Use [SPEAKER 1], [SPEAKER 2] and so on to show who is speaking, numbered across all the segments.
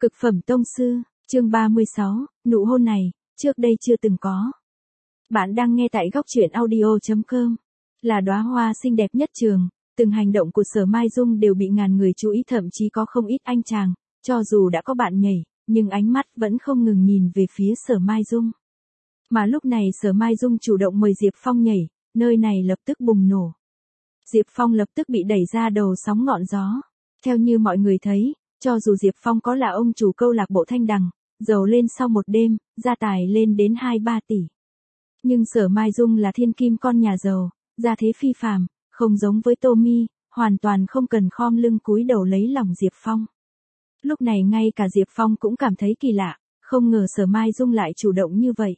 [SPEAKER 1] Cực phẩm tông sư, chương 36, nụ hôn này, trước đây chưa từng có. Bạn đang nghe tại góc truyện audio.com. Là đóa hoa xinh đẹp nhất trường, từng hành động của Sở Mai Dung đều bị ngàn người chú ý, thậm chí có không ít anh chàng, cho dù đã có bạn nhảy, nhưng ánh mắt vẫn không ngừng nhìn về phía Sở Mai Dung. Mà lúc này Sở Mai Dung chủ động mời Diệp Phong nhảy, nơi này lập tức bùng nổ. Diệp Phong lập tức bị đẩy ra đầu sóng ngọn gió. Theo như mọi người thấy, cho dù Diệp Phong có là ông chủ câu lạc bộ Thanh Đằng, giàu lên sau một đêm, gia tài lên đến 2-3 tỷ. Nhưng Sở Mai Dung là thiên kim con nhà giàu, gia thế phi phàm, không giống với Tommy, hoàn toàn không cần khom lưng cúi đầu lấy lòng Diệp Phong. Lúc này ngay cả Diệp Phong cũng cảm thấy kỳ lạ, không ngờ Sở Mai Dung lại chủ động như vậy.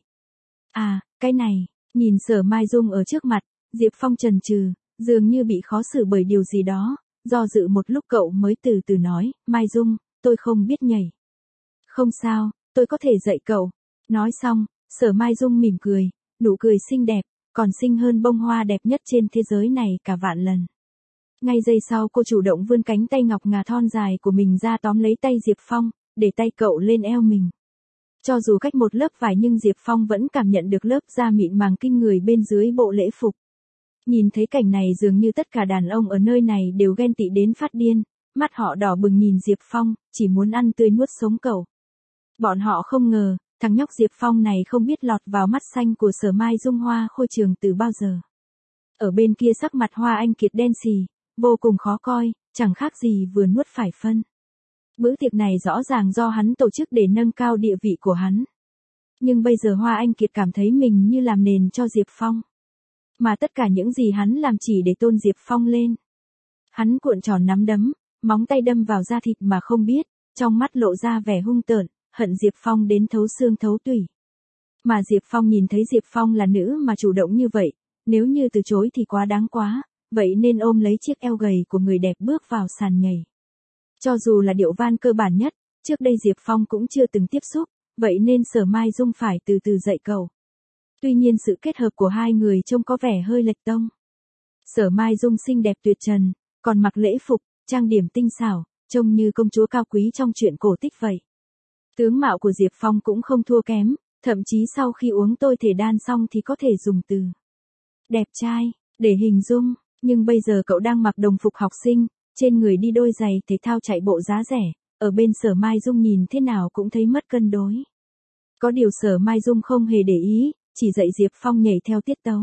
[SPEAKER 1] À, cái này, nhìn Sở Mai Dung ở trước mặt, Diệp Phong chần chừ, dường như bị khó xử bởi điều gì đó, do dự một lúc cậu mới từ từ nói, Mai Dung, tôi không biết nhảy. Không sao, tôi có thể dạy cậu. Nói xong, Sở Mai Dung mỉm cười, nụ cười xinh đẹp, còn xinh hơn bông hoa đẹp nhất trên thế giới này cả vạn lần. Ngay giây sau cô chủ động vươn cánh tay ngọc ngà thon dài của mình ra tóm lấy tay Diệp Phong, để tay cậu lên eo mình. Cho dù cách một lớp vải nhưng Diệp Phong vẫn cảm nhận được lớp da mịn màng kinh người bên dưới bộ lễ phục. Nhìn thấy cảnh này dường như tất cả đàn ông ở nơi này đều ghen tị đến phát điên, mắt họ đỏ bừng nhìn Diệp Phong, chỉ muốn ăn tươi nuốt sống cậu. Bọn họ không ngờ, thằng nhóc Diệp Phong này không biết lọt vào mắt xanh của Sở Mai Dung Hoa Khôi Trường từ bao giờ. Ở bên kia sắc mặt Hoa Anh Kiệt đen xì, vô cùng khó coi, chẳng khác gì vừa nuốt phải phân. Bữa tiệc này rõ ràng do hắn tổ chức để nâng cao địa vị của hắn. Nhưng bây giờ Hoa Anh Kiệt cảm thấy mình như làm nền cho Diệp Phong. Mà tất cả những gì hắn làm chỉ để tôn Diệp Phong lên. Hắn cuộn tròn nắm đấm, móng tay đâm vào da thịt mà không biết, trong mắt lộ ra vẻ hung tợn, hận Diệp Phong đến thấu xương thấu tủy. Mà Diệp Phong nhìn thấy Diệp Phong là nữ mà chủ động như vậy, nếu như từ chối thì quá đáng quá, vậy nên ôm lấy chiếc eo gầy của người đẹp bước vào sàn nhảy. Cho dù là điệu van cơ bản nhất, trước đây Diệp Phong cũng chưa từng tiếp xúc, vậy nên Sở Mai Dung phải từ từ dạy cậu. Tuy nhiên sự kết hợp của hai người trông có vẻ hơi lệch tông. Sở Mai Dung xinh đẹp tuyệt trần, còn mặc lễ phục, trang điểm tinh xảo, trông như công chúa cao quý trong truyện cổ tích vậy. Tướng mạo của Diệp Phong cũng không thua kém, thậm chí sau khi uống tôi thể đan xong thì có thể dùng từ đẹp trai để hình dung, nhưng bây giờ cậu đang mặc đồng phục học sinh, trên người đi đôi giày thể thao chạy bộ giá rẻ, ở bên Sở Mai Dung nhìn thế nào cũng thấy mất cân đối. Có điều Sở Mai Dung không hề để ý, chỉ dạy Diệp Phong nhảy theo tiết tấu.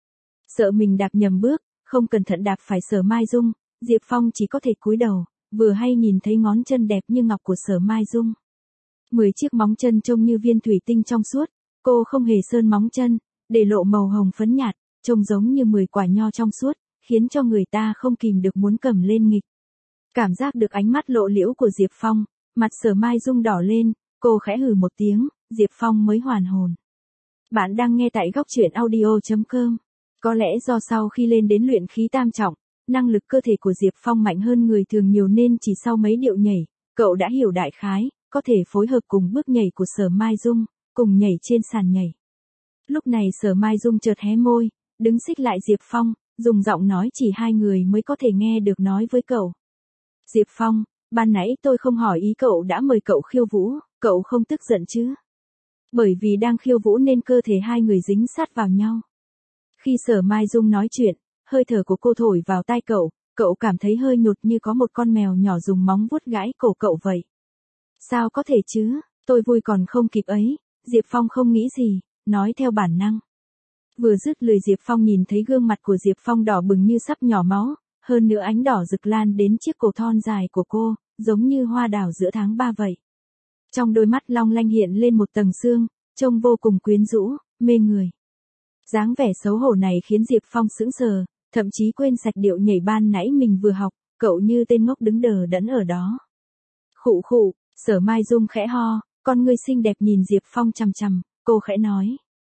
[SPEAKER 1] Sợ mình đạp nhầm bước, không cẩn thận đạp phải Sở Mai Dung, Diệp Phong chỉ có thể cúi đầu, vừa hay nhìn thấy ngón chân đẹp như ngọc của Sở Mai Dung. 10 chiếc móng chân trông như viên thủy tinh trong suốt, cô không hề sơn móng chân, để lộ màu hồng phấn nhạt, trông giống như 10 quả nho trong suốt, khiến cho người ta không kìm được muốn cầm lên nghịch. Cảm giác được ánh mắt lộ liễu của Diệp Phong, mặt Sở Mai Dung đỏ lên, cô khẽ hừ một tiếng, Diệp Phong mới hoàn hồn. Bạn đang nghe tại góc truyện audio.com. Có lẽ do sau khi lên đến luyện khí tam trọng, năng lực cơ thể của Diệp Phong mạnh hơn người thường nhiều nên chỉ sau mấy điệu nhảy, cậu đã hiểu đại khái, có thể phối hợp cùng bước nhảy của Sở Mai Dung, cùng nhảy trên sàn nhảy. Lúc này Sở Mai Dung chợt hé môi, đứng xích lại Diệp Phong, dùng giọng nói chỉ hai người mới có thể nghe được nói với cậu. Diệp Phong, ban nãy tôi không hỏi ý cậu đã mời cậu khiêu vũ, cậu không tức giận chứ? Bởi vì đang khiêu vũ nên cơ thể hai người dính sát vào nhau. Khi Sở Mai Dung nói chuyện, hơi thở của cô thổi vào tai cậu cảm thấy hơi nhột như có một con mèo nhỏ dùng móng vuốt gãi cổ cậu vậy. Sao có thể chứ, tôi vui còn không kịp ấy, Diệp Phong không nghĩ gì, nói theo bản năng. Vừa dứt lời Diệp Phong nhìn thấy gương mặt của Diệp Phong đỏ bừng như sắp nhỏ máu, hơn nữa ánh đỏ rực lan đến chiếc cổ thon dài của cô, giống như hoa đào giữa tháng 3 vậy. Trong đôi mắt long lanh hiện lên một tầng sương, trông vô cùng quyến rũ, mê người. Dáng vẻ xấu hổ này khiến Diệp Phong sững sờ, thậm chí quên sạch điệu nhảy ban nãy mình vừa học, cậu như tên ngốc đứng đờ đẫn ở đó. Khụ khụ, Sở Mai Dung khẽ ho, con ngươi xinh đẹp nhìn Diệp Phong chằm chằm, cô khẽ nói.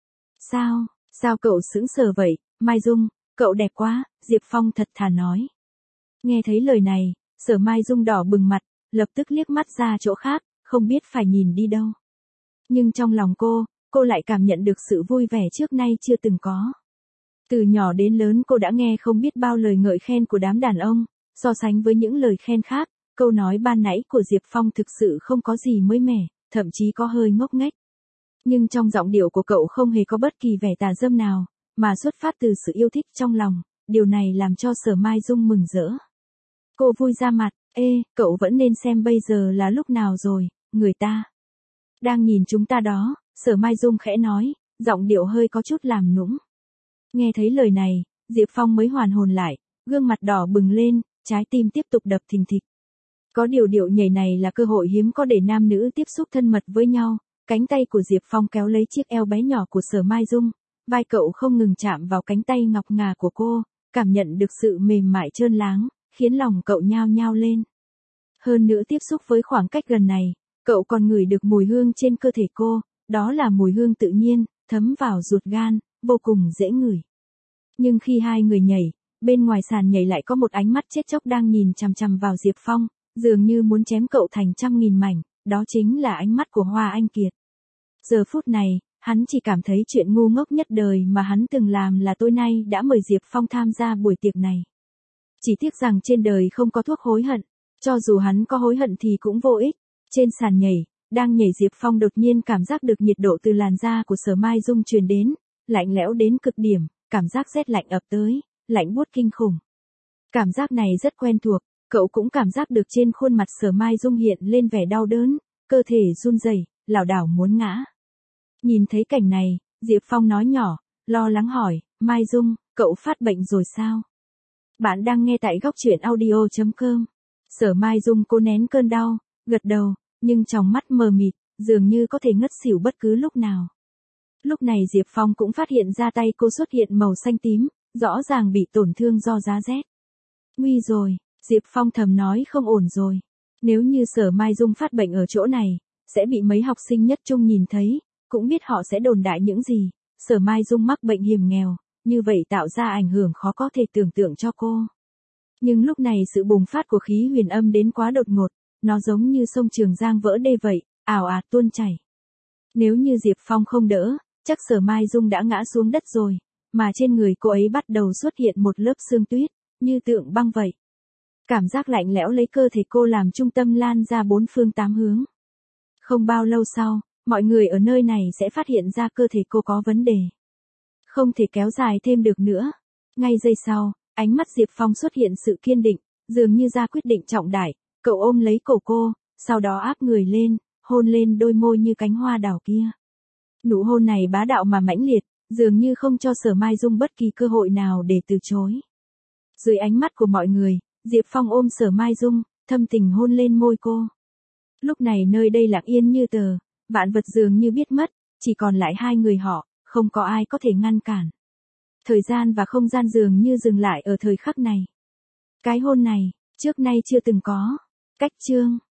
[SPEAKER 1] Sao cậu sững sờ vậy, Mai Dung, cậu đẹp quá, Diệp Phong thật thà nói. Nghe thấy lời này, Sở Mai Dung đỏ bừng mặt, lập tức liếc mắt ra chỗ khác, không biết phải nhìn đi đâu. Nhưng trong lòng cô lại cảm nhận được sự vui vẻ trước nay chưa từng có. Từ nhỏ đến lớn cô đã nghe không biết bao lời ngợi khen của đám đàn ông, so sánh với những lời khen khác, câu nói ban nãy của Diệp Phong thực sự không có gì mới mẻ, thậm chí có hơi ngốc nghếch. Nhưng trong giọng điệu của cậu không hề có bất kỳ vẻ tà dâm nào, mà xuất phát từ sự yêu thích trong lòng, điều này làm cho Sở Mai Dung mừng rỡ. Cô vui ra mặt, cậu vẫn nên xem bây giờ là lúc nào rồi, người ta đang nhìn chúng ta đó, Sở Mai Dung khẽ nói, giọng điệu hơi có chút làm nũng. Nghe thấy lời này, Diệp Phong mới hoàn hồn lại, gương mặt đỏ bừng lên, trái tim tiếp tục đập thình thịch. Có điều điệu nhảy này là cơ hội hiếm có để nam nữ tiếp xúc thân mật với nhau, cánh tay của Diệp Phong kéo lấy chiếc eo bé nhỏ của Sở Mai Dung, vai cậu không ngừng chạm vào cánh tay ngọc ngà của cô, cảm nhận được sự mềm mại trơn láng, khiến lòng cậu nhao nhao lên. Hơn nữa tiếp xúc với khoảng cách gần này, cậu còn ngửi được mùi hương trên cơ thể cô, đó là mùi hương tự nhiên, thấm vào ruột gan, vô cùng dễ ngửi. Nhưng khi hai người nhảy, bên ngoài sàn nhảy lại có một ánh mắt chết chóc đang nhìn chằm chằm vào Diệp Phong, dường như muốn chém cậu thành trăm nghìn mảnh, đó chính là ánh mắt của Hoa Anh Kiệt. Giờ phút này, hắn chỉ cảm thấy chuyện ngu ngốc nhất đời mà hắn từng làm là tối nay đã mời Diệp Phong tham gia buổi tiệc này. Chỉ tiếc rằng trên đời không có thuốc hối hận, cho dù hắn có hối hận thì cũng vô ích. Trên sàn nhảy, đang nhảy Diệp Phong đột nhiên cảm giác được nhiệt độ từ làn da của Sở Mai Dung truyền đến, lạnh lẽo đến cực điểm, cảm giác rét lạnh ập tới, lạnh buốt kinh khủng. Cảm giác này rất quen thuộc, cậu cũng cảm giác được trên khuôn mặt Sở Mai Dung hiện lên vẻ đau đớn, cơ thể run rẩy, lảo đảo muốn ngã. Nhìn thấy cảnh này, Diệp Phong nói nhỏ, lo lắng hỏi, Mai Dung, cậu phát bệnh rồi sao? Bạn đang nghe tại góc truyện audio.com. Sở Mai Dung cố nén cơn đau, gật đầu, nhưng trong mắt mờ mịt, dường như có thể ngất xỉu bất cứ lúc nào. Lúc này Diệp Phong cũng phát hiện ra tay cô xuất hiện màu xanh tím, rõ ràng bị tổn thương do giá rét. Nguy rồi, Diệp Phong thầm nói không ổn rồi. Nếu như Sở Mai Dung phát bệnh ở chỗ này, sẽ bị mấy học sinh nhất trung nhìn thấy, cũng biết họ sẽ đồn đại những gì. Sở Mai Dung mắc bệnh hiểm nghèo, như vậy tạo ra ảnh hưởng khó có thể tưởng tượng cho cô. Nhưng lúc này sự bùng phát của khí huyền âm đến quá đột ngột, nó giống như sông Trường Giang vỡ đê vậy, ào ạt tuôn chảy. Nếu như Diệp Phong không đỡ, chắc Sở Mai Dung đã ngã xuống đất rồi, mà trên người cô ấy bắt đầu xuất hiện một lớp sương tuyết, như tượng băng vậy. Cảm giác lạnh lẽo lấy cơ thể cô làm trung tâm lan ra bốn phương tám hướng. Không bao lâu sau, mọi người ở nơi này sẽ phát hiện ra cơ thể cô có vấn đề. Không thể kéo dài thêm được nữa. Ngay giây sau, ánh mắt Diệp Phong xuất hiện sự kiên định, dường như ra quyết định trọng đại, cậu ôm lấy cổ cô, sau đó áp người lên, hôn lên đôi môi như cánh hoa đào kia. Nụ hôn này bá đạo mà mãnh liệt, dường như không cho Sở Mai Dung bất kỳ cơ hội nào để từ chối. Dưới ánh mắt của mọi người, Diệp Phong ôm Sở Mai Dung, thâm tình hôn lên môi cô. Lúc này nơi đây lặng yên như tờ, vạn vật dường như biết mất, chỉ còn lại hai người họ, không có ai có thể ngăn cản. Thời gian và không gian dường như dừng lại ở thời khắc này. Cái hôn này, trước nay chưa từng có. Cách chương